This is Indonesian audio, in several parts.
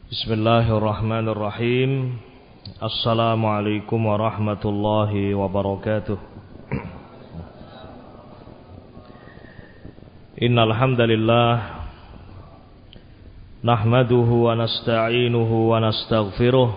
Bismillahirrahmanirrahim. Assalamualaikum warahmatullahi wabarakatuh. Innal hamdalillah nahmaduhu wa nasta'inuhu wa nastaghfiruh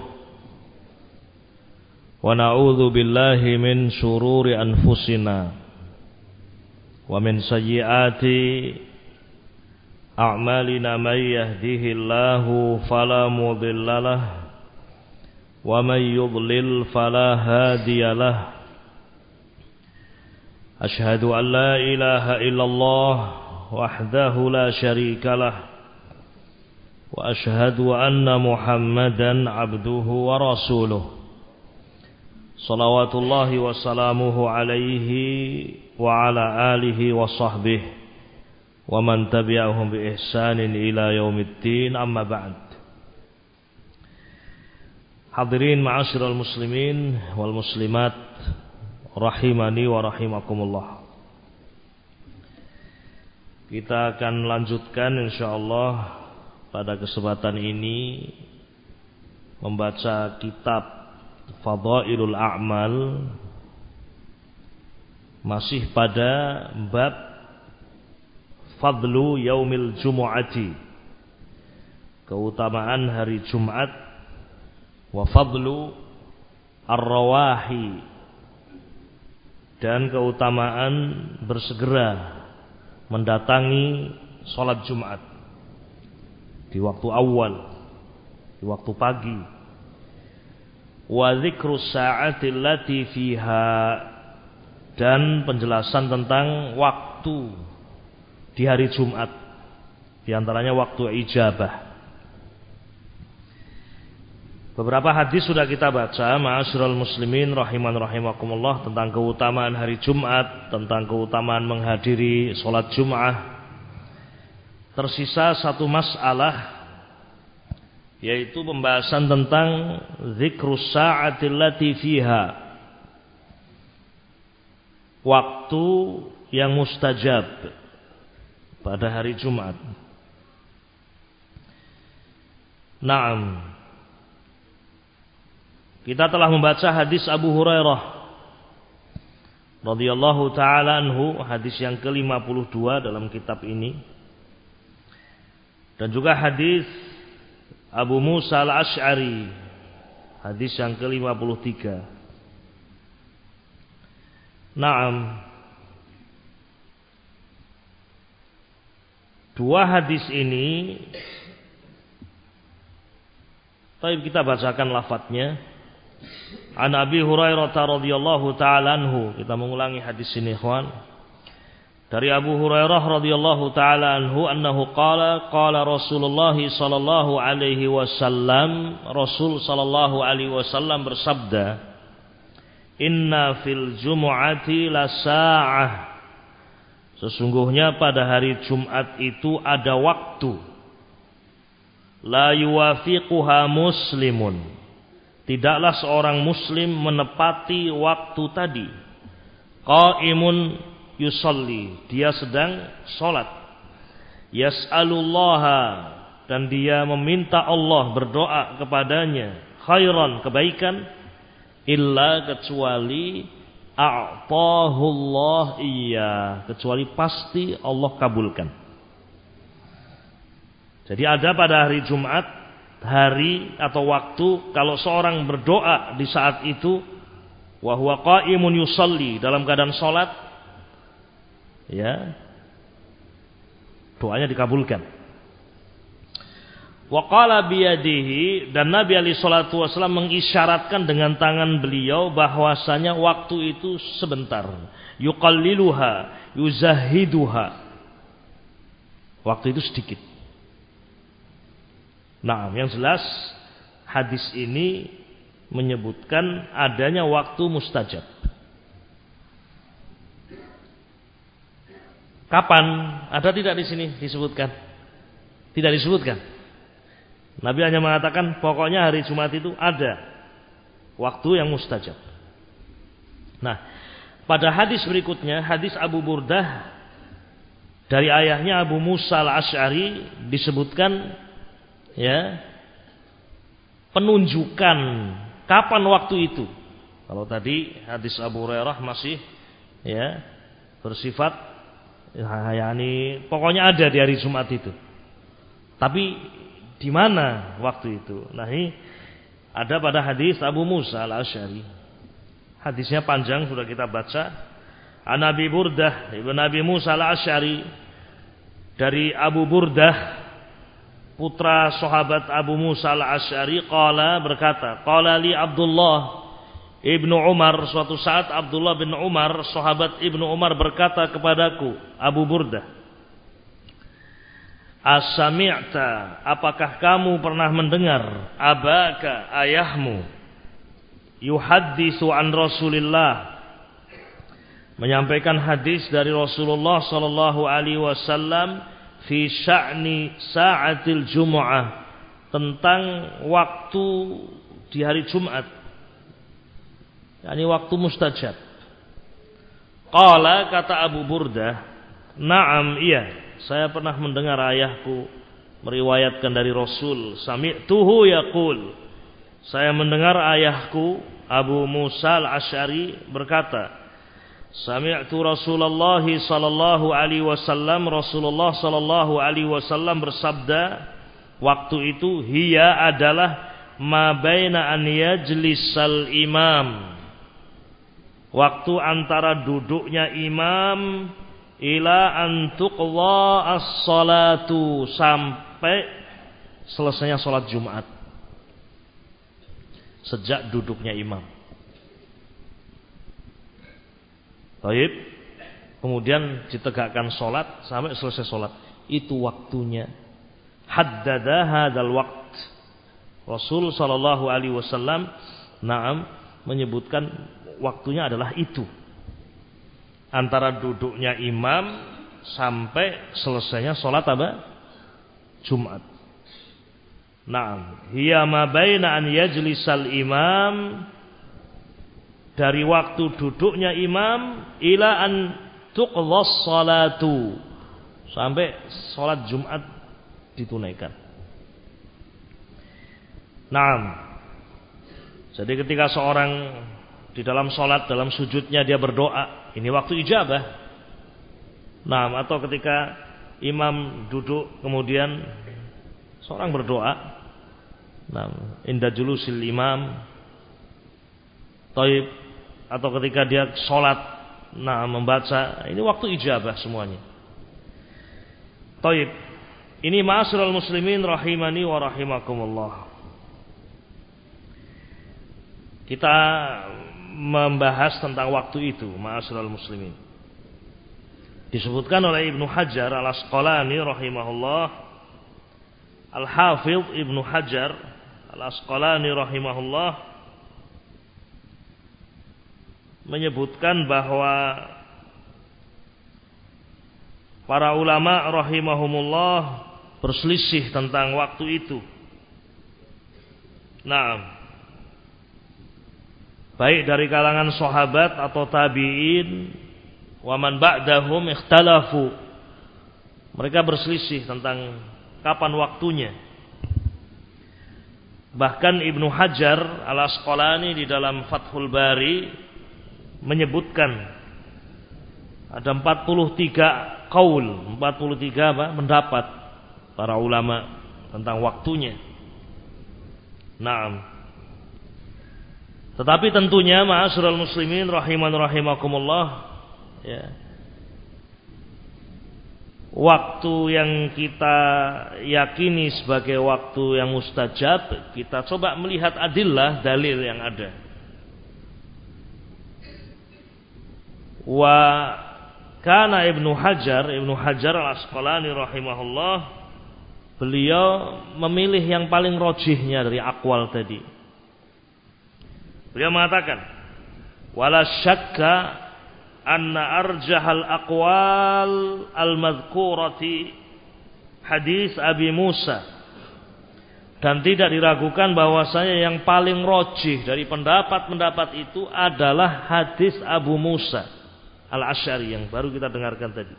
wa na'udzu billahi min shururi anfusina wa min sayyiati a'malina may yahdihillahu fala mudhillalah wa may yudlil fala hadiyalah. Asyhadu an la ilaha illallah wahdahu la syarikalah wa asyhadu anna Muhammadan abduhu wa rasuluh. Shalawatullahi wa salamuhu alaihi wa ala alihi wa sahbihi wa man tabi'ahum bi ihsanin ila yaumiddin, amma ba'd. Hadirin ma'asyiral muslimin wal muslimat rahimani wa rahimakumullah. Kita akan lanjutkan insyaallah pada kesempatan ini membaca kitab Fadailul A'mal, masih pada bab Fadlu Yaumil Jumu'ati, keutamaan hari Jumat, wa fadlu ar-rawahi, dan keutamaan bersegera mendatangi sholat Jumat di waktu awal, di waktu pagi. Wa dzikrus sa'ati allati fiha, dan penjelasan tentang waktu di hari Jumat, di antaranya waktu ijabah. Beberapa hadis sudah kita baca, ma'asyiral muslimin rahiman rahimakumullah, tentang keutamaan hari Jumat, tentang keutamaan menghadiri sholat Jum'ah. Tersisa satu masalah, yaitu pembahasan tentang dzikrus sa'atil lati fiha, waktu yang mustajab pada hari Jumat. Naam, kita telah membaca hadis Abu Hurairah radhiyallahu taala anhu, hadis yang ke-52 dalam kitab ini, dan juga hadis Abu Musa al-Asy'ari, hadis yang ke-53. Naam, dua hadis ini, baik kita bacakan lafadznya. An Abi Hurairah radhiyallahu taala anhu, kita mengulangi hadis ini ikhwan. Dari Abu Hurairah radhiyallahu taala anhu, annahu qala qala Rasulullah sallallahu alaihi wasallam, Rasul sallallahu alaihi wasallam bersabda, inna fil jumu'ati la sa'ah, sesungguhnya pada hari Jumat itu ada waktu, la yuwafiquha muslimun, tidaklah seorang muslim menepati waktu tadi, qaimun yusalli, dia sedang sholat, yas'alullaha, dan dia meminta Allah, berdoa kepadanya, khairan, kebaikan, illa, kecuali a'tahullah iya, kecuali pasti Allah kabulkan. Jadi ada pada hari Jumat hari atau waktu, kalau seorang berdoa di saat itu, wa huwa qaimun yusalli, dalam keadaan salat, ya, doanya dikabulkan. Wa qala biyadihi, dan Nabi alaihi salatu wasallam mengisyaratkan dengan tangan beliau bahwasanya waktu itu sebentar. Yuqalliluha, yuzahiduha, waktu itu sedikit. Nah, yang jelas hadis ini menyebutkan adanya waktu mustajab. Kapan? Ada tidak di sini disebutkan? Tidak disebutkan. Nabi hanya mengatakan pokoknya hari Jumat itu ada waktu yang mustajab. Nah, pada hadis berikutnya, hadis Abu Burdah dari ayahnya Abu Musa al-Asy'ari disebutkan, ya, penunjukan kapan waktu itu. Kalau tadi hadis Abu Hurairah masih ya bersifat yani pokoknya ada di hari Jumat itu. Tapi di mana waktu itu? Nah, ini ada pada hadis Abu Musa Al-Asy'ari. Hadisnya panjang sudah kita baca. An Abi Burdah ibn Abi Musa Al-Asy'ari, dari Abu Burdah putra sahabat Abu Musa Al-Asy'ari, qala berkata, qala li Abdullah Ibnu Umar, suatu saat Abdullah bin Umar, sahabat Ibnu Umar berkata kepadaku, Abu Burdah, as-sami'ta, apakah kamu pernah mendengar abaka, ayahmu, yuhaddisu an Rasulillah, menyampaikan hadis dari Rasulullah sallallahu alaihi wasallam fi sya'ni sa'atil Jumu'ah, tentang waktu di hari Jumat, yakni waktu mustajab. Qala, kata Abu Burdah, na'am, iya, saya pernah mendengar ayahku meriwayatkan dari Rasul, sami'tuhu yaqul, saya mendengar ayahku Abu Musa Al-Asy'ari berkata, sami'tu Rasulullah sallallahu alaihi wasallam, Rasulullah sallallahu alaihi wasallam bersabda, waktu itu hiya adalah ma baina an yajlisal imam, waktu antara duduknya imam ila an tuqdha as-salatu, sampai selesainya salat Jumat. Sejak duduknya imam. Baik. Kemudian ditegakkan salat sampai selesai salat. Itu waktunya. Haddada hadzal waqt. Rasul sallallahu alaihi wasallam menyebutkan waktunya adalah itu, antara duduknya imam sampai selesainya sholat apa? Jumat. Naam, hiya ma baina an yajlisal imam, dari waktu duduknya imam ila an tuqdhas salatu, sampai sholat Jumat ditunaikan. Naam. Jadi ketika seorang di dalam sholat, dalam sujudnya dia berdoa, ini waktu ijabah. Nah, atau ketika imam duduk kemudian seorang berdoa, nah, inda julusil imam, taib, atau ketika dia sholat, nah, membaca, ini waktu ijabah semuanya. Taib. Ini ma'asyiral muslimin rahimani wa rahimakumullah. Kita membahas tentang waktu itu, ma'asyiral muslimin. Disebutkan oleh Ibnu Hajar Al-Asqalani rahimahullah, Al-Hafidh Ibnu Hajar Al-Asqalani rahimahullah menyebutkan bahwa para ulama rahimahumullah berselisih tentang waktu itu. Nah, baik dari kalangan sahabat atau tabi'in, wa man ba'dahum ikhtalafu. Mereka berselisih tentang kapan waktunya. Bahkan Ibnu Hajar Al-Asqalani di dalam Fathul Bari menyebutkan ada 43 qaul, 43 pendapat para ulama tentang waktunya. Naam. Tetapi tentunya ma'asyiral muslimin rahiman rahimakumullah, ya, waktu yang kita yakini sebagai waktu yang mustajab, kita coba melihat adillah, dalil yang ada. Wa kana Ibnu Hajar Al-Asqalani rahimahullah, beliau memilih yang paling rojihnya dari aqwal tadi. Beliau mengatakan, wala syakka anna arjahal aqwal al-madhkurati hadis Abi Musa, dan tidak diragukan bahwasanya yang paling rojih dari pendapat-pendapat itu adalah hadis Abu Musa Al-Asy'ari yang baru kita dengarkan tadi.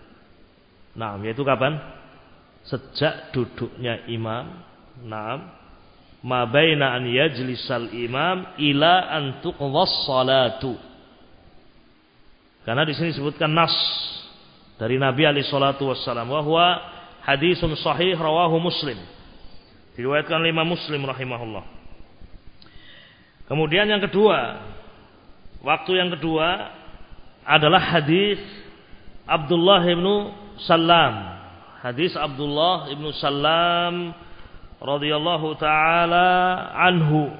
Nah, yaitu kapan? Sejak duduknya imam. Nah, ma baina an yajlisal imam ila an tuqdhas salatu. Karena di sini disebutkan nas dari Nabi alaihi salatu wassalam, wa huwa hadisun sahih rawahu Muslim. Diriwayatkan oleh Imam Muslim rahimahullah. Kemudian yang kedua, waktu yang kedua adalah hadis Abdullah bin Salam. Hadis Abdullah bin Salam radhiyallahu taala anhu.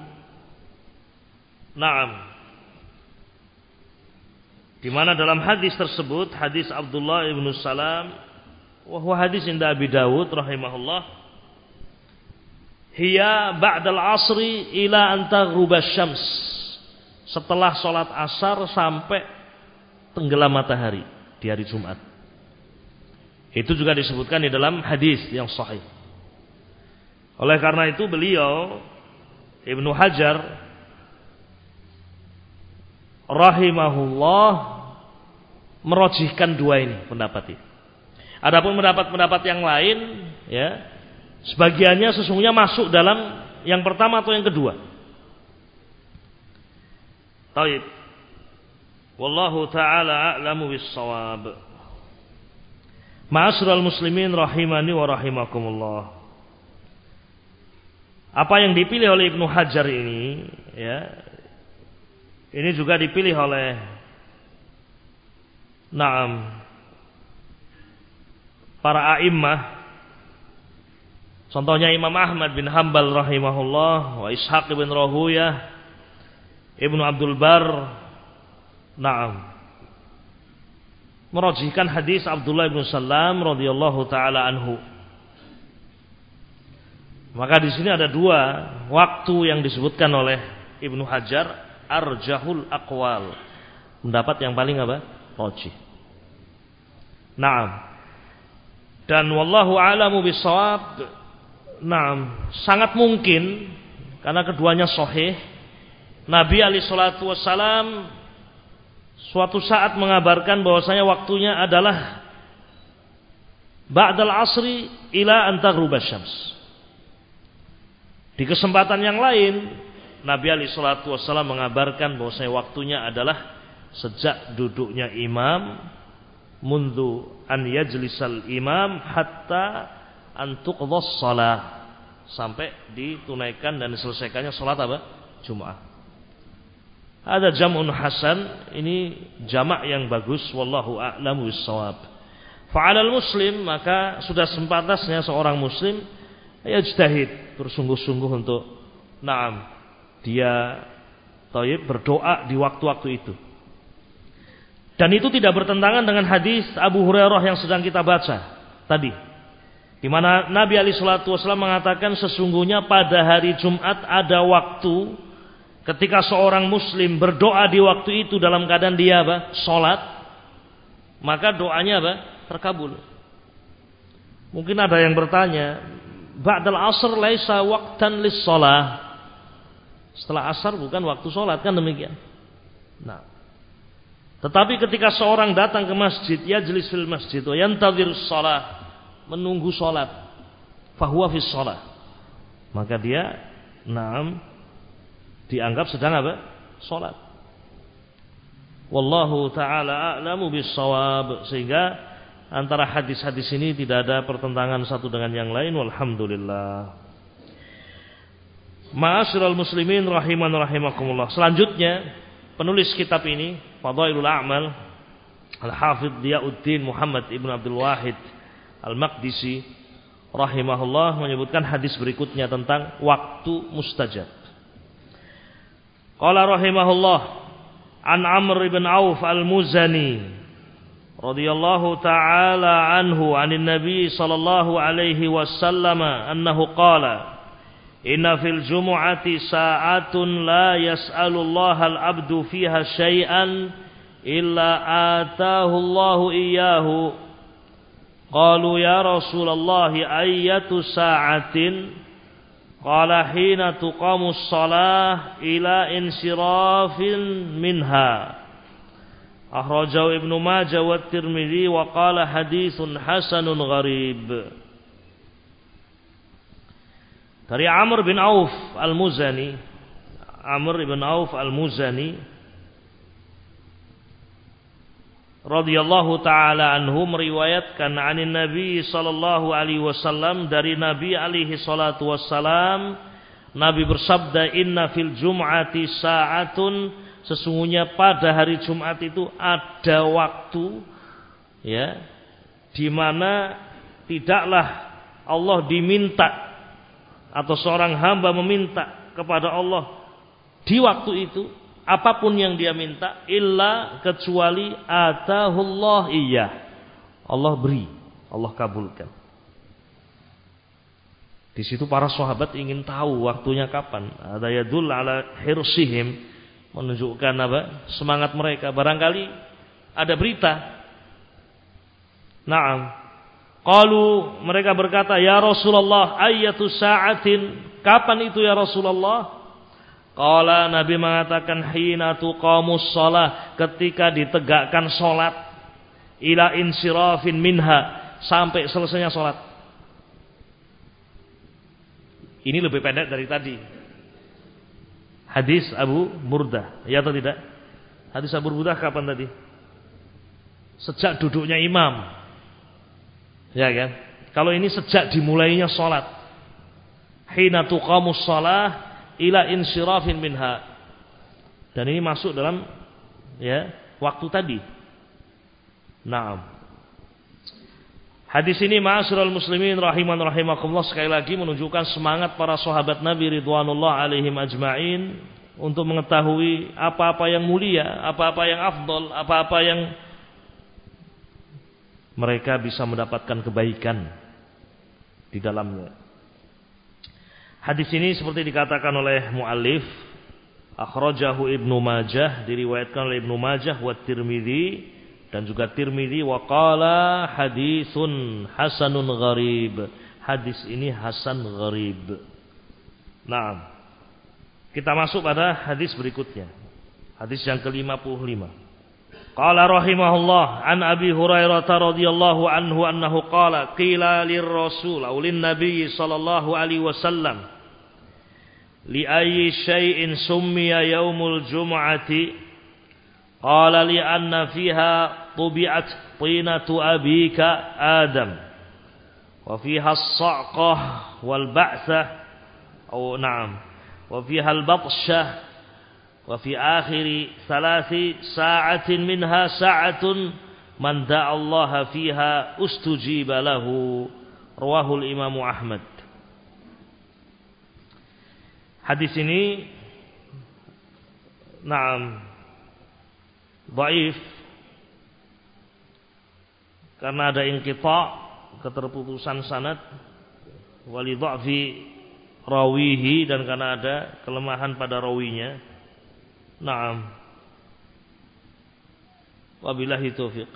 Naam. Di mana dalam hadis tersebut, hadis Abdullah bin Salam, wa huwa hadis inda Abi Dawud rahimahullah, hiya ba'dal asri ila an taghruba syams. Setelah salat asar sampai tenggelam matahari di hari Jumat. Itu juga disebutkan di dalam hadis yang sahih. Oleh karena itu beliau Ibnu Hajar rahimahullah merojihkan dua ini pendapat ini. Adapun pendapat-pendapat yang lain, ya, sebagiannya sesungguhnya masuk dalam yang pertama atau yang kedua. Taib. Wallahu taala a'lamu bis-shawab. Ma'asyiral muslimin rahimani wa rahimakumullah. Apa yang dipilih oleh Ibnu Hajar ini, ya, ini juga dipilih oleh para a'immah. Contohnya Imam Ahmad bin Hanbal rahimahullah, wa Ishaq bin Rahuyah, Ibnu Abdul Bar, merojihkan hadis Abdullah bin Salam radhiyallahu taala anhu. Maka di sini ada dua waktu yang disebutkan oleh Ibnu Hajar, arjahul aqwal, pendapat yang paling apa? Rajih. Naam. Dan wallahu a'lamu bissawab. Naam, sangat mungkin karena keduanya sahih, Nabi alaihi salatu wassalam suatu saat mengabarkan bahwasanya waktunya adalah ba'dal asri ila an taghruba syams. Di kesempatan yang lain Nabi alaihi salatu wassalam mengabarkan bahwasanya waktunya adalah sejak duduknya imam, mundu an yajlisal imam hatta an tuqdhas shalah, sampai ditunaikan dan diselesaikannya salat apa? Jumat. Ada jam'un hasan, ini jamak yang bagus, wallahu a'lamu bis-shawab. Fa'alal muslim, maka sudah sepantasnya seorang muslim yajtahid, bersungguh-sungguh untuk dia berdoa di waktu-waktu itu. Dan itu tidak bertentangan dengan hadis Abu Hurairah yang sedang kita baca tadi, di mana Nabi alaihi salatu wasallam mengatakan sesungguhnya pada hari Jumat ada waktu ketika seorang muslim berdoa di waktu itu dalam keadaan dia salat, maka doanya terkabul. Mungkin ada yang bertanya, ba'dal asr laisa waqtan lis-shalah. Setelah asar bukan waktu salat, kan demikian. Nah, tetapi ketika seorang datang ke masjid, yajlis fil masjid wa yantadhirus shalah, menunggu salat, fahuwa fis shalah, maka dia dianggap sedang salat. Wallahu taala a'lamu bis-shawab. Sehingga antara hadis-hadis ini tidak ada pertentangan satu dengan yang lain, walhamdulillah. Ma'asyiral muslimin rahiman rahimakumullah. Selanjutnya penulis kitab ini Fadailul A'mal Al-Hafidh Diyauddin Muhammad Ibn Abdul Wahid Al-Maqdisi rahimahullah menyebutkan hadis berikutnya tentang waktu mustajab. Qala rahimahullah an Amr ibn Auf Al-Muzani radhiyallahu ta'ala anhu anin Nabi sallallahu alaihi wasallam annahu qala inna fil jumu'ati sa'atun la yas'alullaha al-'abdu fiha syai'an illa atahu Allahu iyyahu. Qalu ya Rasulullah ayyatu sa'atin? Qala hina tuqamus shalah ila insirafin minha. Akhrajahu Ibnu Majah wa Tirmidzi wa qala haditsun hasanun gharib. Dari Amr bin Auf Al-Muzani, Amr bin Auf Al-Muzani radhiyallahu taala anhu meriwayatkan anin Nabi sallallahu alaihi wasallam, dari Nabi alaihi salatu wassalam, Nabi bersabda, inna fil jum'ati sa'atun, sesungguhnya pada hari Jumat itu ada waktu, ya, di mana tidaklah Allah diminta atau seorang hamba meminta kepada Allah di waktu itu apapun yang dia minta, illa kecuali atahullah iyyah, Allah beri, Allah kabulkan. Di situ para sahabat ingin tahu waktunya kapan. Ada yadul ala hirsihim, menunjukkan apa? Semangat mereka. Barangkali ada berita. Naam. Qalu, mereka berkata, ya Rasulullah, ayyatu sa'atin, kapan itu ya Rasulullah? Qala, Nabi mengatakan, hina tuqamus shalah, ketika ditegakkan salat, ila insirafin minha, sampai selesainya salat. Ini lebih pendek dari tadi. Hadis Abu Burdah, ya atau tidak? Hadis Abu Burdah kapan tadi? Sejak duduknya imam, ya kan? Kalau ini sejak dimulainya salat, hina tuqamus shalah ila insirafin minha. Dan ini masuk dalam, ya, waktu tadi. Naam. Hadis ini ma'asyiral muslimin rahiman rahimakumullah, sekali lagi menunjukkan semangat para sahabat Nabi ridwanullah alaihim ajma'in untuk mengetahui apa-apa yang mulia, apa-apa yang afdal, apa-apa yang mereka bisa mendapatkan kebaikan di dalamnya. Hadis ini seperti dikatakan oleh muallif, akhrajahu Ibnu Majah, diriwayatkan oleh Ibnu Majah wa Tirmidzi, dan juga Tirmidzi, wa qala hadisun hasanun gharib, hadis ini hasan gharib. Naam. Kita masuk pada hadis berikutnya, hadis yang ke-55. Qala rahimahullah, an Abi Hurairah radhiyallahu anhu annahu qala qila lirrasul aw lin-nabiy sallallahu alaihi wasallam, li ayyi syai'in summiya yaumul jum'ati? Qala li anna fiha tubi'at tinatu abika Adam wa fiha as-sa'qah wal ba'thah aw na'am wa fiha al-batshah wa fi akhir 3 sa'atin minha sa'atun man da'a Allah fiha ustujiba lahu, rawahu al-Imam Ahmad. Hadis ini na'am dhaif karena ada inqita', keterputusan sanad, wali dha'fi rawihi, dan karena ada kelemahan pada rawinya. Naam. Wabillahi taufiq.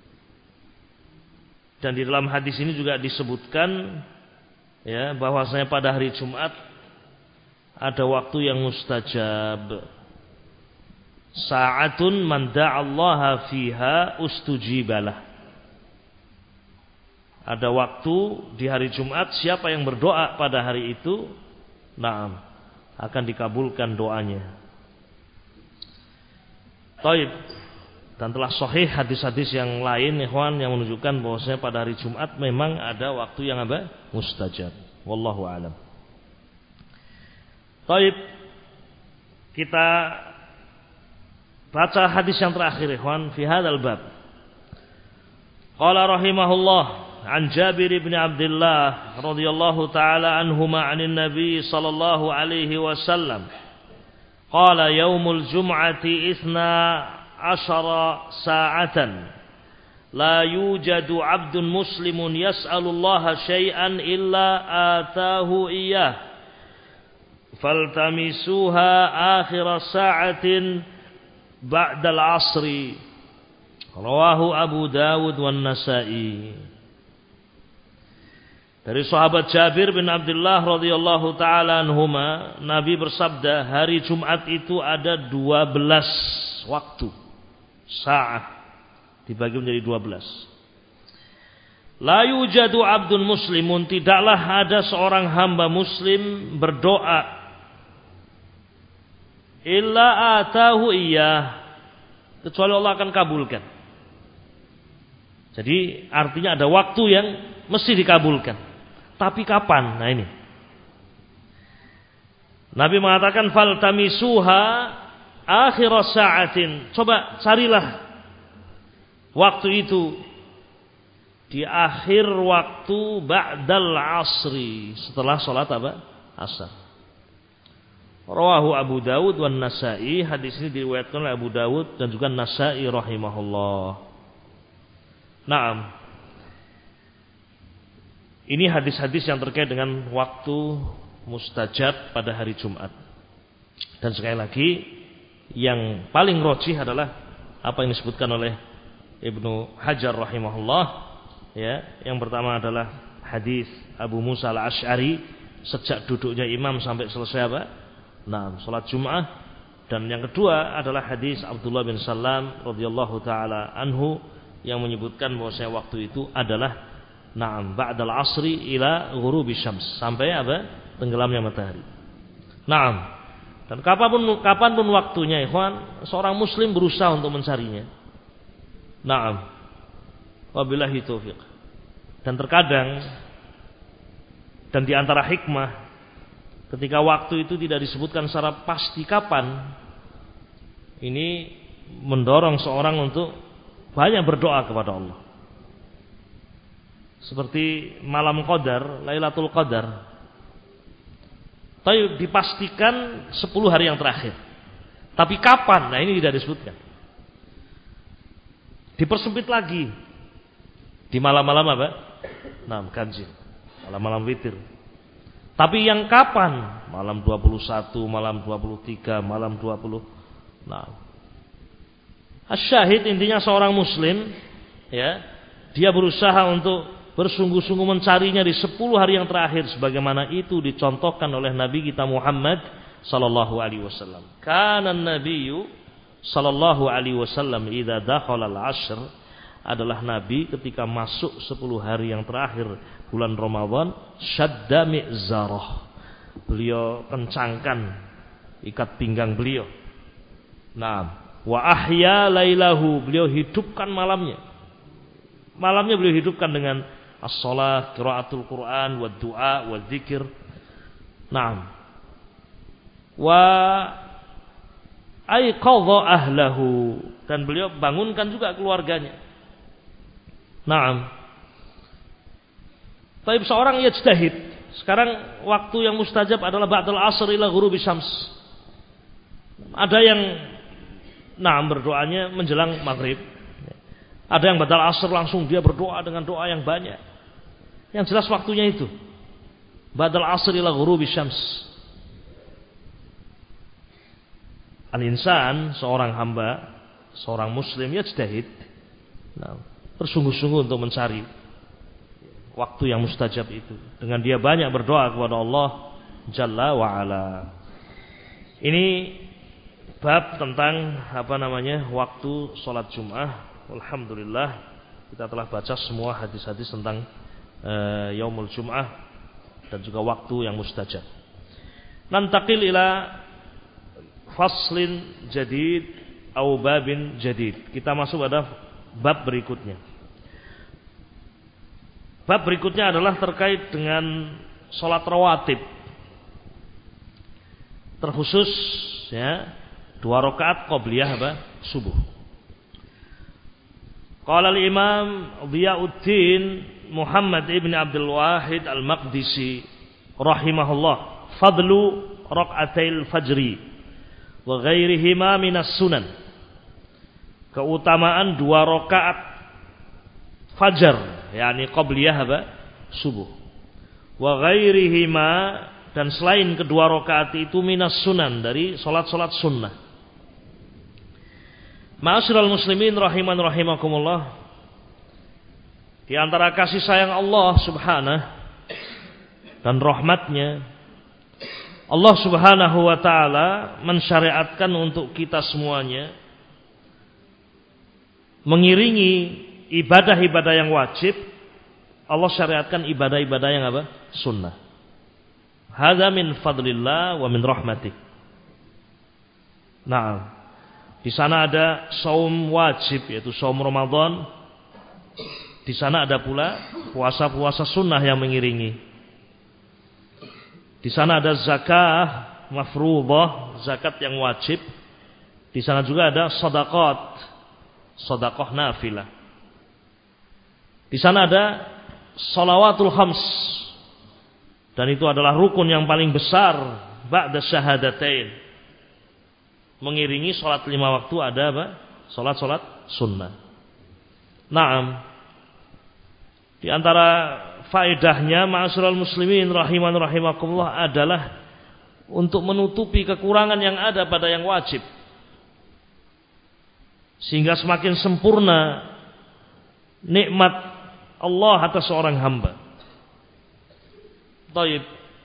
Dan di dalam hadis ini juga disebutkan, ya, bahwasanya pada hari Jumat ada waktu yang mustajab. Sa'atun man da'allaha fiha ustujibalah. Ada waktu di hari Jumat, siapa yang berdoa pada hari itu, naam, akan dikabulkan doanya. Taib. Dan telah sahih hadis-hadis yang lain, ikhwan, yang menunjukkan bahwasanya pada hari Jumat memang ada waktu yang apa? Mustajab. Wallahu a'lam. Taib. Kita baca hadis yang terakhir, ikhwan, fi hadzal bab. Qala rahimahullah, an Jabir bin Abdullah radhiyallahu taala anhuma 'anil nabi sallallahu alaihi wasallam, qala yaumul jum'ati 12 sa'atan la yujadu 'abdun muslimun yas'alullaha syai'an illa ataahu iyyah faltamisuha akhir sa'atin ba'dal asri, rawahu Abu Dawud wan Nasa'i. Dari sahabat Jabir bin Abdullah radhiyallahu taala anhuma, Nabi bersabda, hari Jumat itu ada 12 waktu, sa'ah, dibagi menjadi 12. La yujadu abdun muslimun, tidaklah ada seorang hamba muslim berdoa illa atahu iyah, kecuali Allah akan kabulkan. Jadi artinya ada waktu yang mesti dikabulkan. Tapi kapan? Nah ini. Nabi mengatakan faltamisuha akhir sa'atin. Coba carilah waktu itu di akhir waktu ba'dal asri, setelah salat apa? Asar. Rawahu Abu Dawud wan Nasa'i. Hadis ini diriwayatkan oleh Abu Dawud dan juga Nasa'i rahimahullah. Naam. Ini hadis-hadis yang terkait dengan waktu mustajab pada hari Jumat. Dan sekali lagi yang paling rajih adalah apa yang disebutkan oleh Ibnu Hajar rahimahullah. Ya, yang pertama adalah hadis Abu Musa al-Asy'ari sejak duduknya imam sampai selesai apa? Nah, salat Jumat. Dan yang kedua adalah hadis Abdullah bin Salam radhiyallahu taala anhu yang menyebutkan bahwasanya waktu itu adalah na'am ba'dal asri ila ghurubi syams, sampai apa? Tenggelamnya matahari. Naam. Dan kapanpun waktunya, ikhwan, seorang muslim berusaha untuk mencarinya. Naam. Wabillahi taufiq. Dan terkadang dan di antara hikmah ketika waktu itu tidak disebutkan secara pasti kapan, ini mendorong seorang untuk banyak berdoa kepada Allah. Seperti malam Qadar, Lailatul Qadar. Tapi dipastikan 10 hari yang terakhir. Tapi kapan? Nah ini tidak disebutkan. Dipersempit lagi. Di malam-malam apa? Nah, ganjil. Malam-malam witir. Tapi yang kapan? Malam 21, malam 23, malam 20. Nah. Asyahid intinya seorang muslim, ya, dia berusaha untuk bersungguh-sungguh mencarinya di 10 hari yang terakhir sebagaimana itu dicontohkan oleh Nabi kita Muhammad sallallahu alaihi wasallam. Kana an-nabiyyu sallallahu alaihi wasallam idza dakhala al-'ashr, adalah Nabi ketika masuk 10 hari yang terakhir bulan Ramadan, syadda mi'zarah, beliau kencangkan ikat pinggang beliau. Nah, wa ahya lailahu, beliau hidupkan malamnya. Malamnya beliau hidupkan dengan as-shalah, qiraatul Quran, wa du'a, wa dzikir. Naam. Wa aiqadha ahlahu, dan beliau bangunkan juga keluarganya. Naam. Tapi seorang yajtahid. Sekarang waktu yang mustajab adalah ba'dal asr ila ghurubi syams. Ada yang berdoanya menjelang maghrib. Ada yang ba'dal asr langsung dia berdoa dengan doa yang banyak. Yang jelas waktunya itu ba'dal asr ila ghurubi syams. Al-insan, seorang hamba, seorang muslim yajtahid. Bersungguh-sungguh untuk mencari waktu yang mustajab itu dengan dia banyak berdoa kepada Allah Jalla wa Ala. Ini bab tentang waktu salat Jumat. Alhamdulillah kita telah baca semua hadis-hadis tentang Yaumul Jum'ah dan juga waktu yang mustajab. Nantaqil ila faslin jadid au babin jadid. Kita masuk pada bab berikutnya. Bab berikutnya adalah terkait dengan salat rawatib. Terkhusus ya 2 rakaat qabliyah subuh. Qala al-Imam Dhiyauddin Muhammad ibn Abdul Wahid al-Maqdisi rahimahullah, fadlu raka'atil fajri wa ghairihima minas sunan. Keutamaan 2 rakaat fajar, yakni qabliyah subuh. Wa ghairihima, dan selain kedua rakaat itu minas sunan, dari salat-salat sunnah. Ma'asyiral muslimin rahiman rahimakumullah, di antara kasih sayang Allah Subhanahu dan rahmatnya, Allah Subhanahu wa taala mensyariatkan untuk kita semuanya mengiringi ibadah-ibadah yang wajib Allah syariatkan ibadah-ibadah yang apa? Sunnah. Hadza min fadlillah wa min rahmatih. Nah, di sana ada saum wajib yaitu saum Ramadan. Di sana ada pula puasa-puasa sunnah yang mengiringi. Di sana ada zakah mafruḍah, zakat yang wajib. Di sana juga ada sedekah nafilah. Di sana ada shalawatul khams. Dan itu adalah rukun yang paling besar ba'da syahadatain. Mengiringi salat 5 waktu ada apa? Salat-salat sunnah. Naam. Di antara faedahnya ma'asyiral muslimin rahiman rahimakumullah adalah untuk menutupi kekurangan yang ada pada yang wajib. Sehingga semakin sempurna nikmat Allah atas seorang hamba. Taib.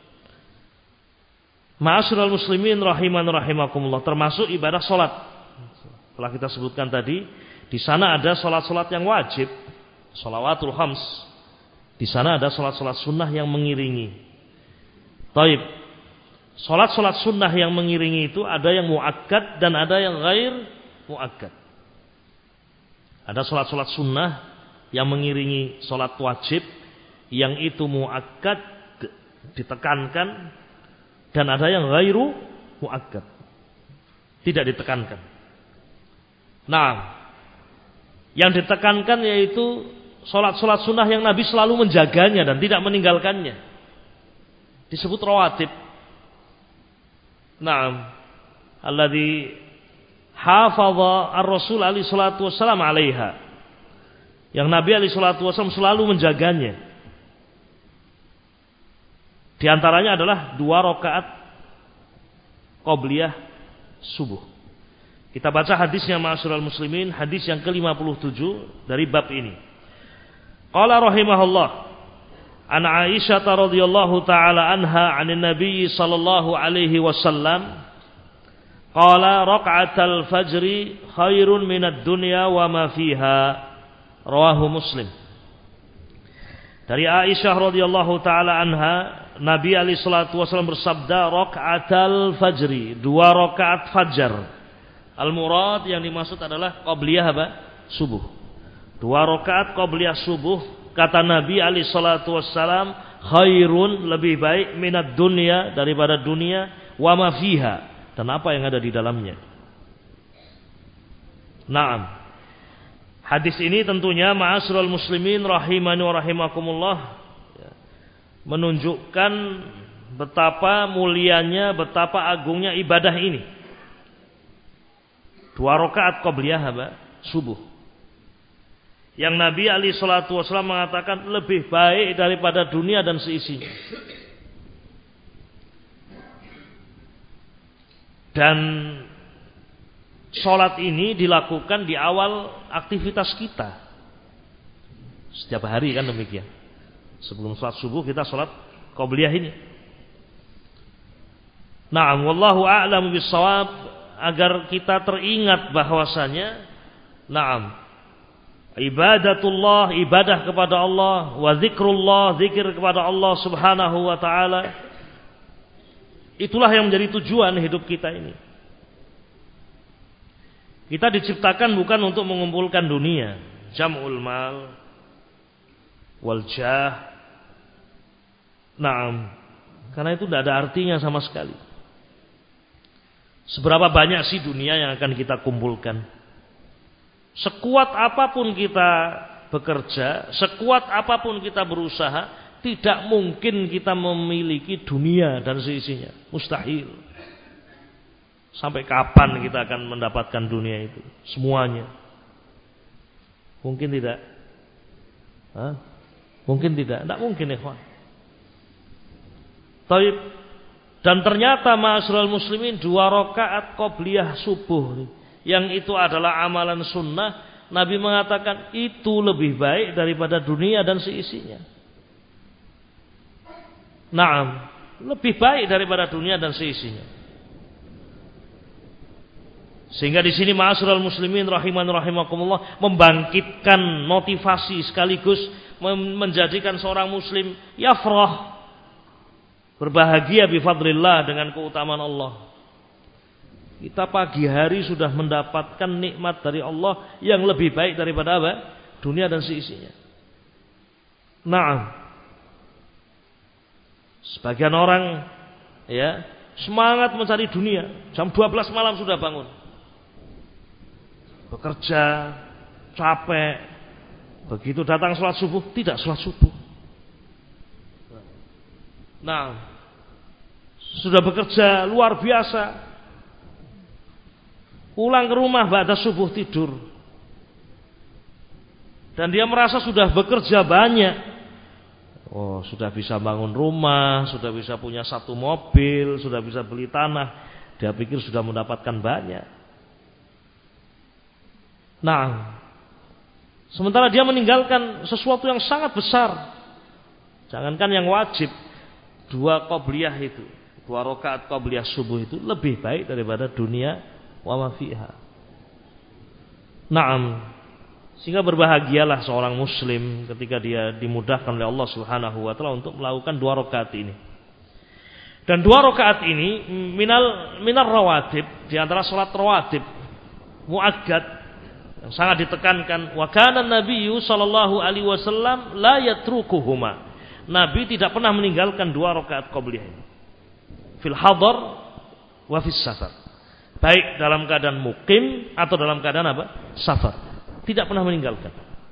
Ma'asyiral muslimin rahiman rahimakumullah, termasuk ibadah salat. Telah kita sebutkan tadi, di sana ada salat-salat yang wajib, shalawatul khams. Di sana ada salat-salat sunnah yang mengiringi. Taib. Salat-salat sunnah yang mengiringi itu ada yang muakkad dan ada yang ghair muakkad. Ada salat-salat sunnah yang mengiringi salat wajib yang itu muakkad, ditekankan, dan ada yang ghairu muakkad, tidak ditekankan. Nah, yang ditekankan yaitu salat-salat sunnah yang Nabi selalu menjaganya dan tidak meninggalkannya, disebut rawatib. Nah, alladzi hafadha ar-rasul alaihi salatu wassalam 'alaiha, yang Nabi alaihi salatu wassalam selalu menjaganya. Di antaranya adalah 2 rakaat qabliyah subuh. Kita baca hadisnya ma'asyiral muslimin, hadis yang ke-57 dari bab ini. Qala rahimahullah, an Aisyah radhiyallahu taala anha 'anil nabiy sallallahu alaihi wasallam qala raka'atal fajri khairun minad dunya wa ma fiha, rawahu Muslim. Dari Aisyah radhiyallahu taala anha, Nabi alaihi salatu wasallam bersabda, raka'atal fajri, 2 rakaat fajar. Al-murad yang dimaksud adalah qabliyah apa? Subuh. 2 rakaat qabliyah subuh, kata Nabi alaihi salatu wasallam, khairun, lebih baik, minad dunya, daripada dunia, wa ma fiha, dan apa yang ada di dalamnya. Naam. Hadis ini tentunya ma'asyiral muslimin rahimani wa rahimakumullah menunjukkan betapa mulianya, betapa agungnya ibadah ini. 2 rakaat qabliyah apa? Subuh. Yang Nabi alaihi salatu wasallam mengatakan lebih baik daripada dunia dan seisinya. Dan salat ini dilakukan di awal aktivitas kita. Setiap hari kan demikian. Sebelum salat subuh kita salat qabliyah ini. Na'am, wallahu a'lamu bis-shawab, agar kita teringat bahwasanya na'am, ibadatullah, ibadah kepada Allah, wa zikrullah, zikir kepada Allah subhanahu wa ta'ala, itulah yang menjadi tujuan hidup kita ini. Kita diciptakan bukan untuk mengumpulkan dunia, jam'ul mal wal jah. Naam, karena itu tidak ada artinya sama sekali. Seberapa banyak sih dunia yang akan kita kumpulkan? Sekuat apapun kita bekerja, sekuat apapun kita berusaha, tidak mungkin kita memiliki dunia dan seisinya. Mustahil. Sampai kapan kita akan mendapatkan dunia itu? Semuanya. Mungkin tidak? Hah? Mungkin tidak? Tidak mungkin, ikhwan. Taib. Dan ternyata ma'asyiral muslimin 2 rakaat qabliyah subuh, yang itu adalah amalan sunnah, Nabi mengatakan itu lebih baik daripada dunia dan seisinya. Naam, lebih baik daripada dunia dan seisinya. Sehingga di sini ma'asyiral muslimin rahiman rahimakumullah membangkitkan motivasi sekaligus menjadikan seorang muslim yafrah, berbahagia bifadlillah dengan keutamaan Allah. Kita pagi hari sudah mendapatkan nikmat dari Allah yang lebih baik daripada apa? Dunia dan seisinya. Naam. Sebagian orang ya semangat mencari dunia, jam 12 malam sudah bangun. Bekerja, capek. Begitu datang sholat subuh, tidak sholat subuh. Nah, sudah bekerja luar biasa. Pulang ke rumah ba'da subuh tidur. Dan dia merasa sudah bekerja banyak. Oh, sudah bisa bangun rumah, sudah bisa punya satu mobil, sudah bisa beli tanah. Dia pikir sudah mendapatkan banyak. Nah, sementara dia meninggalkan sesuatu yang sangat besar. Jangankan yang wajib, 2 qobliyah itu, 2 rakaat qobliyah subuh itu lebih baik daripada dunia wa ma fiha. Naam. Sehingga berbahagialah seorang muslim ketika dia dimudahkan oleh Allah Subhanahu wa taala untuk melakukan 2 rakaat ini. Dan 2 rakaat ini minar rawatib, di antara salat rawatib muakkad yang sangat ditekankan. Wa kana nabiyyu sallallahu alaihi wasallam la yatrukuhuma. Nabi tidak pernah meninggalkan 2 rakaat qabliyah ini. Fil hadar wa fis safar. Baik dalam keadaan mukim atau dalam keadaan apa? Safar. Tidak pernah meninggalkan.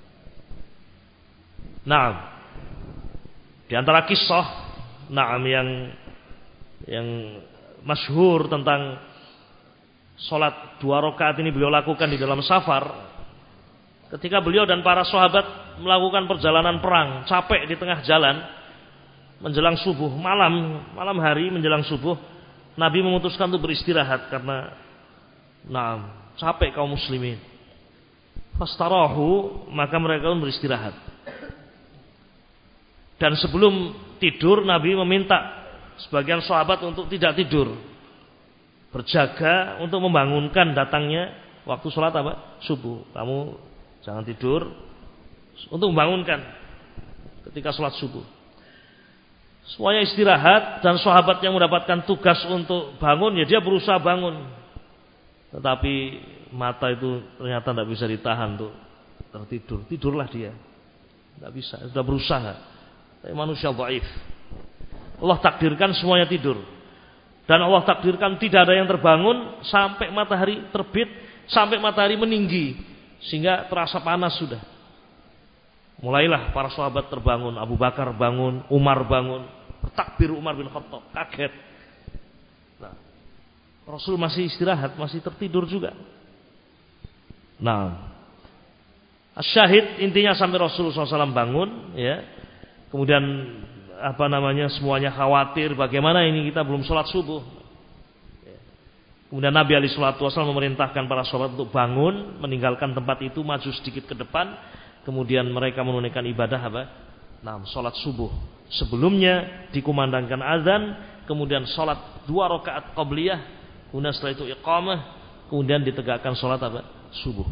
Naam. Di antara kisah naam yang masyhur tentang salat 2 rakaat ini beliau lakukan di dalam safar. Ketika beliau dan para sahabat melakukan perjalanan perang, capek di tengah jalan, menjelang subuh, malam hari menjelang subuh, Nabi memutuskan untuk beristirahat karena capek kaum muslimin. Fastarahu, maka mereka pun beristirahat. Dan sebelum tidur, Nabi meminta sebagian sahabat untuk tidak tidur, berjaga untuk membangunkan datangnya waktu sholat apa? Subuh. Kamu jangan tidur, untuk membangunkan ketika sholat subuh. Semuanya istirahat dan sahabat yang mendapatkan tugas untuk bangun, ya dia berusaha bangun. Tetapi mata itu ternyata tidak bisa ditahan untuk tertidur. Tidurlah dia. Tidak bisa, sudah berusaha. Tapi manusia dhaif. Allah takdirkan semuanya tidur. Dan Allah takdirkan tidak ada yang terbangun sampai matahari terbit, sampai matahari meninggi, sehingga terasa panas sudah. Mulailah para sahabat terbangun. Abu Bakar bangun, Umar bangun, bertakbir Umar bin Khattab, kaget. Nah, Rasul masih istirahat, masih tertidur juga. Nah, asyahid intinya sampai Rasul SAW bangun, ya. Kemudian semuanya khawatir bagaimana ini kita belum sholat subuh. Kemudian Nabi alaihi salatu wasallam memerintahkan para sahabat untuk bangun, meninggalkan tempat itu, maju sedikit ke depan. Kemudian mereka menunaikan ibadah sholat subuh. Sebelumnya dikumandangkan azan, kemudian sholat 2 rakaat qabliyah, kemudian setelah itu iqamah, kemudian ditegakkan sholat subuh.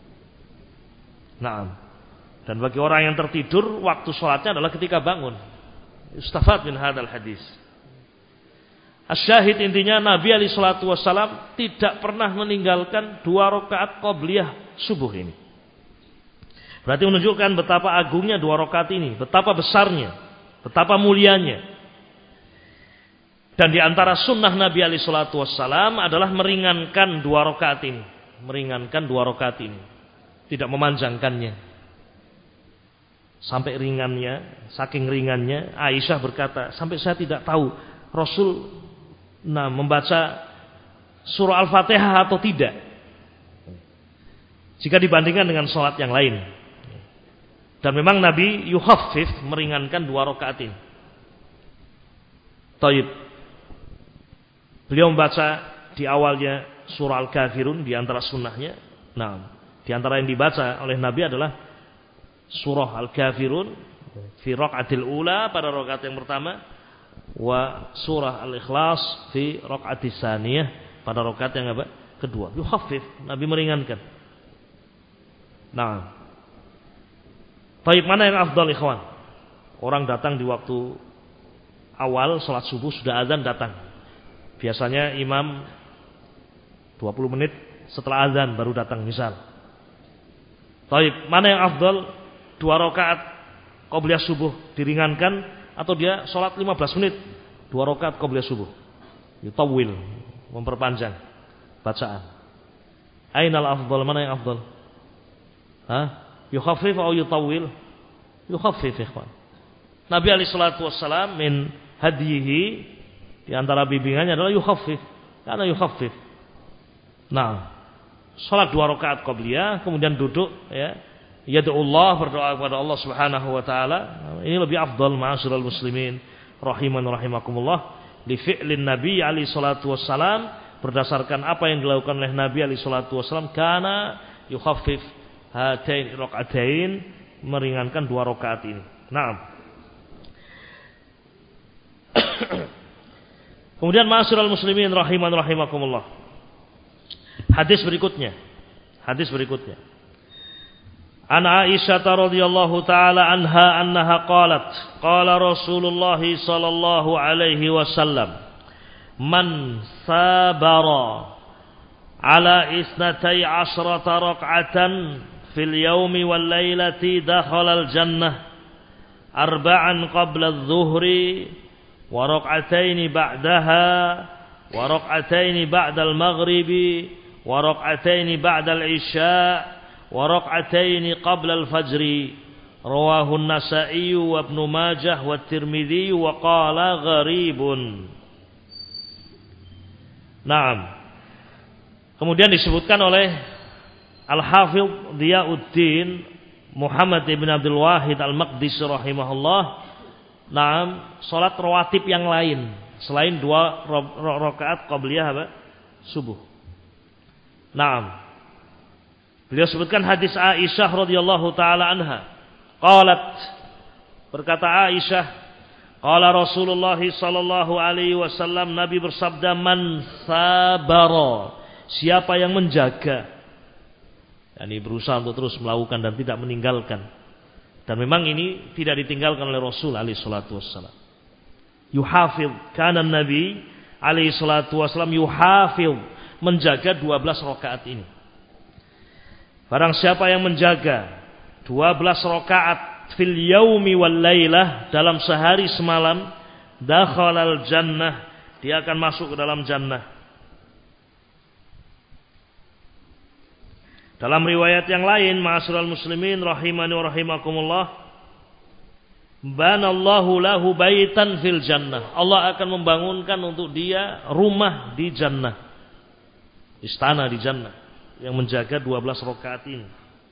Dan bagi orang yang tertidur, waktu sholatnya adalah ketika bangun. Istafad min hadal hadis. Asyahid intinya Nabi alaihi salatu wassalam tidak pernah meninggalkan 2 rakaat qabliyah subuh ini. Berarti menunjukkan betapa agungnya 2 rakaat ini, betapa besarnya, betapa mulianya. Dan di antara sunnah Nabi alaihi salatu wassalam adalah meringankan 2 rakaat ini, meringankan 2 rakaat ini, tidak memanjangkannya. Sampai ringannya, saking ringannya, Aisyah berkata, sampai saya tidak tahu Rasul membaca surah Al-Fatihah atau tidak, jika dibandingkan dengan sholat yang lain. Dan memang Nabi yukhaffif, meringankan 2 rakaat ini. Taib. Beliau membaca di awalnya surah Al-Kafirun di antara sunnahnya. Di antara yang dibaca oleh Nabi adalah surah Al-Kafirun fi raq'atil ula, pada rakaat yang pertama, wa surah Al-Ikhlas fi raq'atis tsaniyah, pada rakaat yang kedua. Yukhaffif, Nabi meringankan. Nah, baik, mana yang afdal ikhwan? Orang datang di waktu awal salat subuh, sudah azan datang. Biasanya imam 20 menit setelah azan baru datang misal. Baik, mana yang afdal? 2 rakaat qabliyah subuh diringankan atau dia salat 15 menit 2 rakaat qabliyah subuh. Yutawwil, memperpanjang bacaan. Ainal afdal, mana yang afdal? Yukhaffif atau yutawwil? Yukhaffif ikhwan. Nabi alaihi salatu wassalam min hadihi, di antara bimbingannya adalah yukhaffif. Karena yukhaffif. Nah, salat 2 rakaat qabliyah kemudian duduk ya. Yad'ullah, berdoa kepada Allah Subhanahu wa taala. Ini lebih afdal ma'asyiral muslimin rahiman rahimakumullah li fi'lin Nabi alaihi salatu wassalam, berdasarkan apa yang dilakukan oleh Nabi alaihi salatu wassalam, kana yukhaffif hatain rakaatain, meringankan 2 rakaat ini. Naam. Kemudian ma'asyiral muslimin rahiman rahimakumullah. Hadis berikutnya. An Aisyah radhiyallahu taala anha annaha qalat qala Rasulullah sallallahu alaihi wasallam man sabara ala 12 rak'atan fil yaumi wal lailati dakhala al jannah arba'an qabla adh-dhuhri wa rak'ataini ba'daha wa rak'ataini ba'da al-maghribi wa rak'ataini ba'da al-isya' wa rak'ataini qabla al-fajri. Rawahu an-Nasa'i wa Ibnu Majah wa Tirmidzi wa qala gharibun. Naam. Kemudian disebutkan oleh Al-Hafidz Diyauddin Muhammad ibn Abdul Wahid Al-Maqdisi rahimahullah, naam, salat rawatib yang lain selain 2 rakaat qabliyah subuh. Naam. Beliau sebutkan hadis Aisyah radhiyallahu taala anha. Qalat, berkata Aisyah, qala Rasulullah sallallahu alaihi wasallam, Nabi bersabda, man sabara, siapa yang menjaga, yakni berusaha untuk terus melakukan dan tidak meninggalkan. Dan memang ini tidak ditinggalkan oleh Rasul alaihi salatu wassalam. Yuhafidh, kana Nabi alaihi salatu wassalam yuhafidh, menjaga 12 rakaat ini. Barang siapa yang menjaga 12 rakaat fil yaumi wal lailah, dalam sehari semalam, dakhalal jannah, dia akan masuk ke dalam jannah. Dalam riwayat yang lain, ma'asyiral muslimin rahimani wa rahimakumullah, banallahu lahu baitan fil jannah, Allah akan membangunkan untuk dia rumah di jannah, istana di jannah, yang menjaga 12 rakaat ini.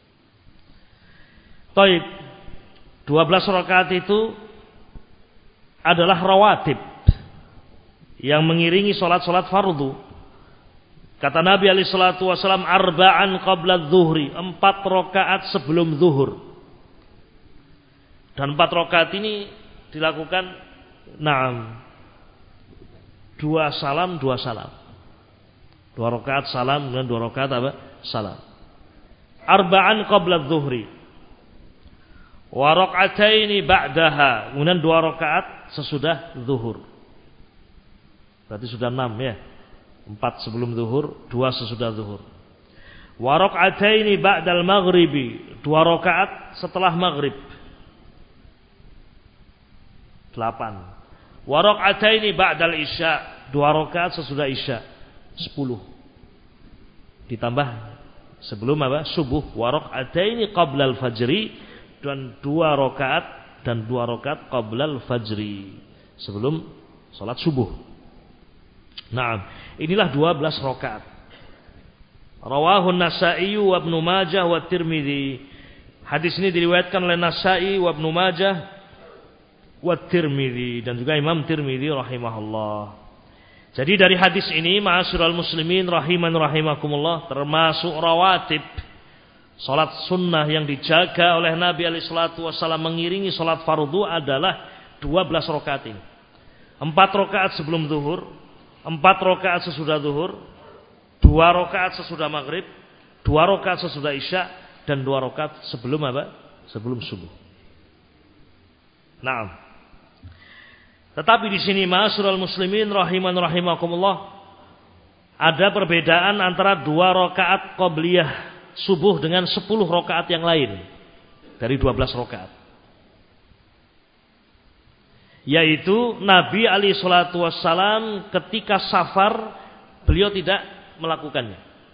Taib, 12 rakaat itu adalah rawatib yang mengiringi salat-salat fardu. Kata Nabi alaihi salatu wasallam, arba'an qabla adh-dhuhri, 4 rakaat sebelum zuhur. Dan 4 rakaat ini dilakukan 2 salam 2 salam. 2 rakaat salam dan 2 rakaat salam. Arba'an qabla adh-dhuhri wa rak'ataini ba'daha, kemudian 2 rakaat sesudah zuhur. Berarti sudah 6 ya. 4 sebelum zuhur, 2 sesudah zuhur. Wa rak'ataini ba'dal maghribi, 2 rakaat setelah maghrib. 8. Wa rak'ataini ba'dal isya, 2 rakaat sesudah isya. 10. Ditambah sebelum subuh, wa rak'ataini qabla al-fajri, dan 2 rakaat qabla al-fajri, sebelum salat subuh. Naam, inilah 12 rakaat. Rawahu an-Nasa'i wa Ibnu Majah wa Tirmidzi. Hadis ini diriwayatkan oleh Nasa'i wa Ibnu Majah wa Tirmidzi, dan juga Imam Tirmidzi rahimahullah. Jadi dari hadis ini, ma'asyiral muslimin rahiman rahimakumullah, termasuk rawatib, salat sunnah yang dijaga oleh Nabi alaihi salatu wasallam mengiringi salat fardu adalah 12 rakaat ini. 4 rakaat sebelum zuhur, 4 rakaat sesudah zuhur, 2 rakaat sesudah maghrib, 2 rakaat sesudah isya, dan 2 rakaat sebelum apa? Sebelum subuh. Naam. Tetapi di sini ma'asyiral muslimin rahiman rahimakumullah, ada perbedaan antara 2 rakaat qabliyah subuh dengan 10 rakaat yang lain dari 12 rakaat. Yaitu Nabi alaihi salatu wassalam ketika safar beliau tidak melakukannya.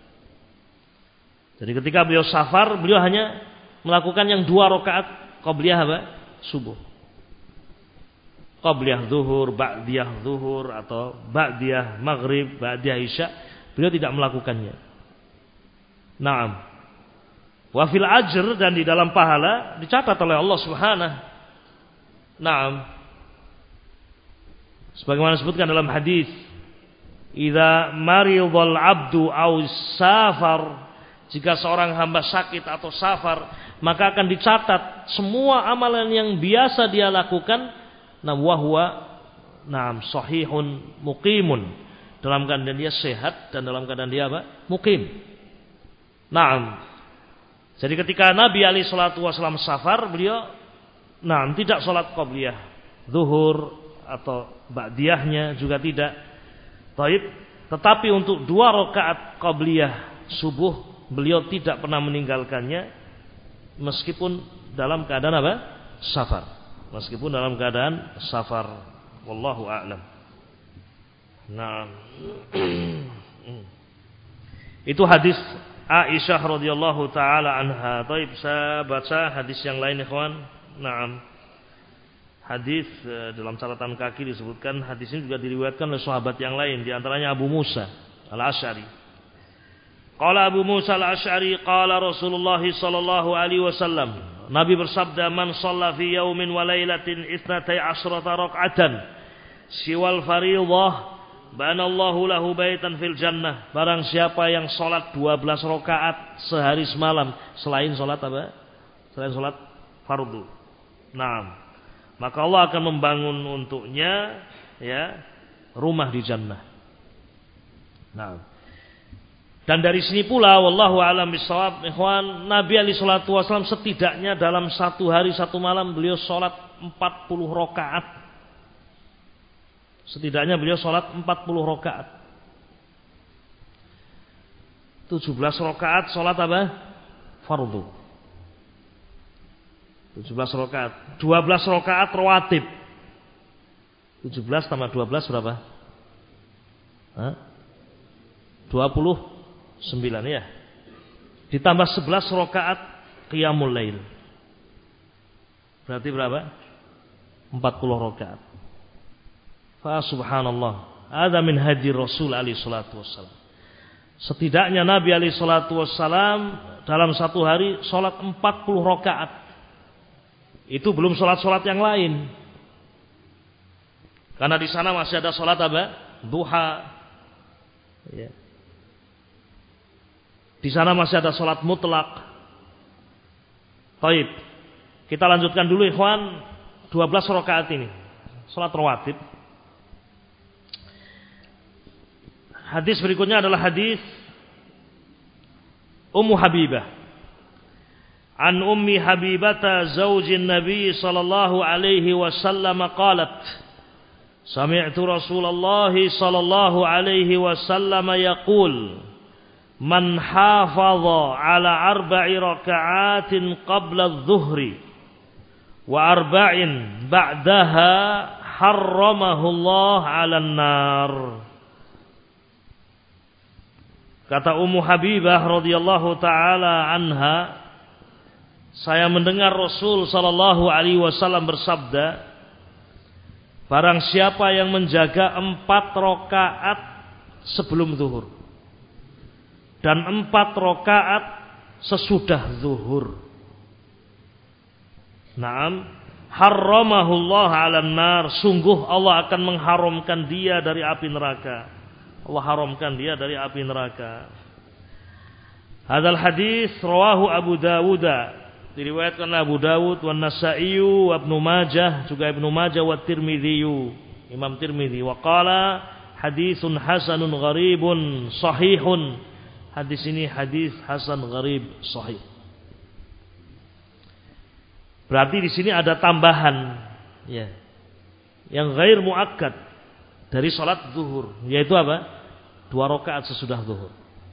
Jadi ketika beliau safar beliau hanya melakukan yang 2 rakaat qabliyah apa? Subuh. Qabliyah zuhur, ba'diyah zuhur atau ba'diyah maghrib, ba'diyah isya, beliau tidak melakukannya. Naam. Wa fil ajr, dan di dalam pahala dicatat oleh Allah Subhanahu. Naam. Sebagaimana disebutkan dalam hadis, idza maridul abdu aw safar, jika seorang hamba sakit atau safar, maka akan dicatat semua amalan yang biasa dia lakukan, wa huwa sahihun muqimun, dalam keadaan dia sehat dan dalam keadaan dia apa? Muqim. Jadi ketika Nabi alaihi salatu wasallam safar, beliau tidak salat qabliyah zuhur atau ba'diyahnya juga tidak. Tetapi untuk 2 rakaat qabliyah subuh beliau tidak pernah meninggalkannya meskipun dalam keadaan apa? Safar. Meskipun dalam keadaan safar. Wallahu a'lam. Nah. Itu hadis Aisyah radhiyallahu taala anha. Saya baca hadis yang lain, ikhwan. Naam. Hadis dalam catatan kaki disebutkan hadis ini juga diriwayatkan oleh sahabat yang lain, di antaranya Abu Musa Al-Asy'ari. Qala Abu Musa Al-Asy'ari qala Rasulullah sallallahu alaihi wasallam, Nabi bersabda, man shalla fi yaumin wa lailatin 12 rak'atan siwal fardhah banallahu lahu baitan fil jannah. Barang siapa yang salat 12 rakaat sehari semalam selain salat apa? Selain salat fardu. Naam. Maka Allah akan membangun untuknya rumah di jannah. Nah. Dan dari sini pula wallahu a'lam bishawab, ikhwan, Nabi alaihi salatu wasallam setidaknya dalam 1 hari 1 malam beliau salat 40 rakaat. Setidaknya beliau salat 40 rakaat. 17 rakaat salat apa? Fardu. 17 rakaat, 12 rakaat rawatib. 17 tambah 12 berapa? 29 ya. Ditambah 11 rakaat qiyamul lail. Berarti berapa? 40 rakaat. Fa subhanallah, ada min hadi Rasul alaihi salatu wassalam. Setidaknya Nabi alaihi salatu wassalam dalam 1 hari salat 40 rakaat. Itu belum salat-salat yang lain. Karena di sana masih ada salat apa? Duha. Ya. Di sana masih ada salat mutlak. Baik. Kita lanjutkan dulu ikhwan 12 rakaat ini. Salat rawatib. Hadis berikutnya adalah hadis Ummu Habibah. An Ummi Habibata zaujin Nabi sallallahu alaihi wasallam qalat, sami'tu Rasulullah sallallahu alaihi wasallam yaqul, man hafadha ala 4 raka'atin qabla adh-dhuhri wa 4 ba'daha harramahu Allah 'alan nar. Kata Ummu Habibah radhiyallahu taala anha, saya mendengar Rasul sallallahu alaihi wasallam bersabda, barang siapa yang menjaga 4 rakaat sebelum zuhur dan 4 rakaat sesudah zuhur, naam, harramahullah 'alan nar, sungguh Allah akan mengharamkan dia dari api neraka. Allah haramkan dia dari api neraka. Hadal hadis rawahu Abu Dawud, diriwayatkan Abu Dawud, wa Nasa'i, wa Ibnu Majah, juga Ibnu Majah, wa Tirmidzi, Imam Tirmidzi. Wa qala haditsun hasanun gharibun sahihun. Hadis ini hadis hasan gharib sahih. Berarti di sini ada tambahan ya. Yang ghair muakkad dari salat zuhur, yaitu apa? 2 rakaat sesudah zuhur.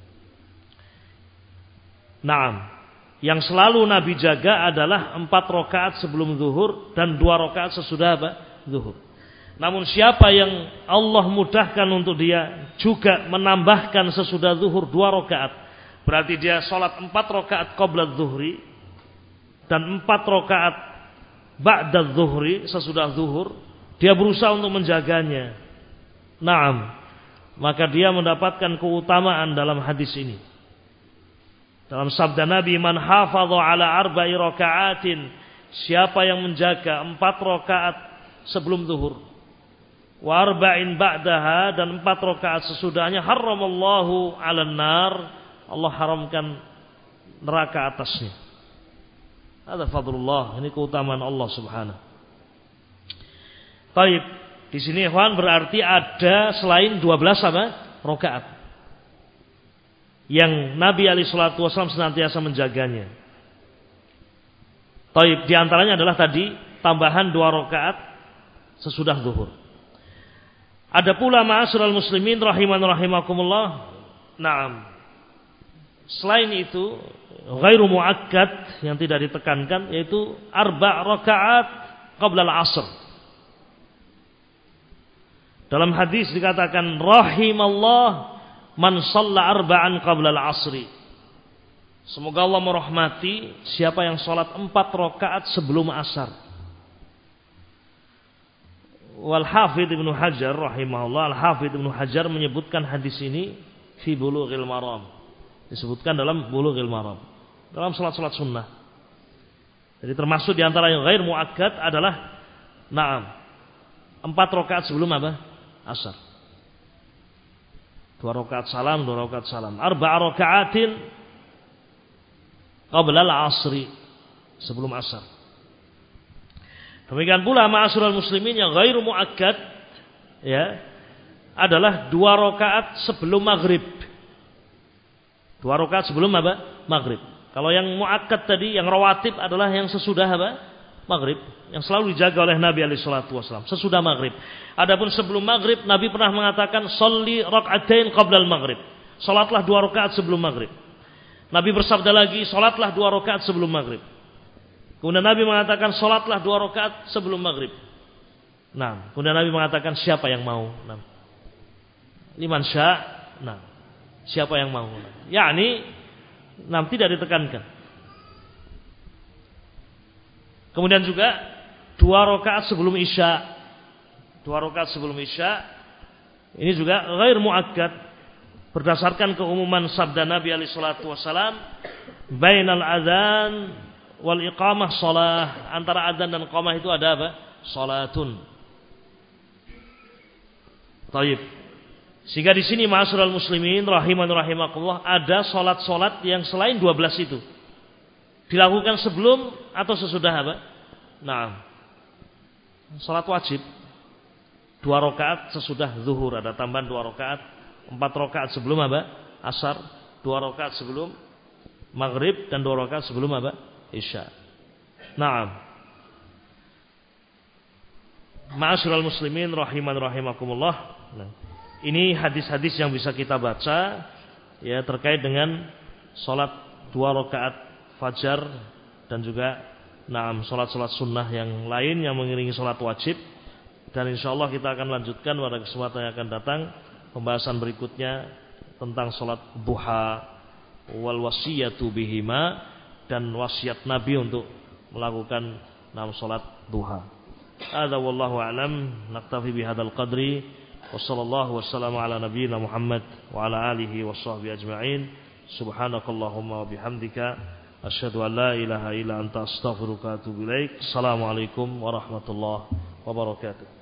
Naam. Yang selalu Nabi jaga adalah 4 rakaat sebelum zuhur dan 2 rakaat sesudah apa? Zuhur. Namun siapa yang Allah mudahkan untuk dia juga menambahkan sesudah zuhur 2 rakaat, berarti dia salat 4 rakaat qabla zuhri dan 4 rakaat ba'da zuhri sesudah zuhur, dia berusaha untuk menjaganya. Naam. Maka dia mendapatkan keutamaan dalam hadis ini. Dalam sabda Nabi, man hafadha ala 4 raka'atin, siapa yang menjaga 4 rakaat sebelum zuhur, wa 4 ba'daha, dan 4 rakaat sesudahnya, haramallahu 'alan nar, Allah haramkan neraka atasnya. Ada fadlullah, ini keutamaan Allah Subhanahu. Baik, di sini ikhwan berarti ada selain 12 apa? Rakaat yang Nabi alaihi salatu wasallam senantiasa menjaganya. Baik, di antaranya adalah tadi tambahan 2 rakaat sesudah zuhur. Ada pula ma'asyiral muslimin rahiman rahimakumullah. Naam. Selain itu, ghairu muakkad yang tidak ditekankan, yaitu 4 rakaat qabla al-'asr. Dalam hadis dikatakan rahimallah man shalla 4 qabla al-'asri. Semoga Allah merahmati siapa yang salat 4 rakaat sebelum asar. Wal Hafidz Ibnu Hajar rahimahullah, Al Hafidz Ibnu Hajar menyebutkan hadis ini fi Bulughil Maram. Disebutkan dalam Bulughil Maram, dalam salat-salat sunnah. Jadi termasuk di antara yang ghair muakkad adalah 4 rakaat sebelum apa? Asar. 2 rakaat salam, 2 rakaat salam. 4 rakaatin qabla al-'asri, sebelum asar. Demikian pula ma'asyiral muslimin yang ghairu muakkad ya, adalah 2 rakaat sebelum maghrib. 2 rakaat sebelum apa? Maghrib. Kalau yang muakkad tadi, yang rawatib adalah yang sesudah apa? Maghrib, yang selalu dijaga oleh Nabi alaihi salatu wasallam sesudah maghrib. Adapun sebelum maghrib, Nabi pernah mengatakan sholli rak'atain qabla al-maghrib. Salatlah 2 rakaat sebelum maghrib. Nabi bersabda lagi, salatlah 2 rakaat sebelum maghrib. Kemudian Nabi mengatakan salatlah 2 rakaat sebelum maghrib. Nah, kemudian Nabi mengatakan siapa yang mau? Nah, liman sya'. Nah, siapa yang mau? Yakni, tidak ditekankan. Kemudian juga 2 rakaat sebelum isya. 2 rakaat sebelum isya ini juga ghair muakkad berdasarkan keumuman sabda Nabi alaihi salatu wasallam, bainal adzan wal iqamah shalah, antara adzan dan iqamah itu ada apa? Salatun. Baik. Sehingga di sini ma'asyiral muslimin rahiman rahimakumullah, ada salat-salat yang selain 12 itu dilakukan sebelum atau sesudah apa? Salat wajib 2 rakaat sesudah zuhur, ada tambahan 2 rakaat, 4 rakaat sebelum apa? Asar, 2 rakaat sebelum maghrib, dan 2 rakaat sebelum apa? Isya. Ma'asyiral muslimin rahiman rahimakumullah. Ini hadis-hadis yang bisa kita baca ya terkait dengan salat 2 rakaat fajar dan juga salat-salat sunnah yang lain yang mengiringi salat wajib. Dan insyaallah kita akan lanjutkan pada kesempatan yang akan datang pembahasan berikutnya tentang salat duha wal wasiyatu bihima, dan wasiat Nabi untuk melakukan salat duha. Hadza wallahu a'lam, naktafi bihadzal qadri. Wassallallahu wassalamu ala nabiyyina Muhammad wa ala alihi washabbihi ajma'in. Subhanakallahumma wa bihamdika asyhadu an la ilaha illa anta astaghfiruka wa atubu ilaik. Assalamualaikum warahmatullahi wabarakatuh.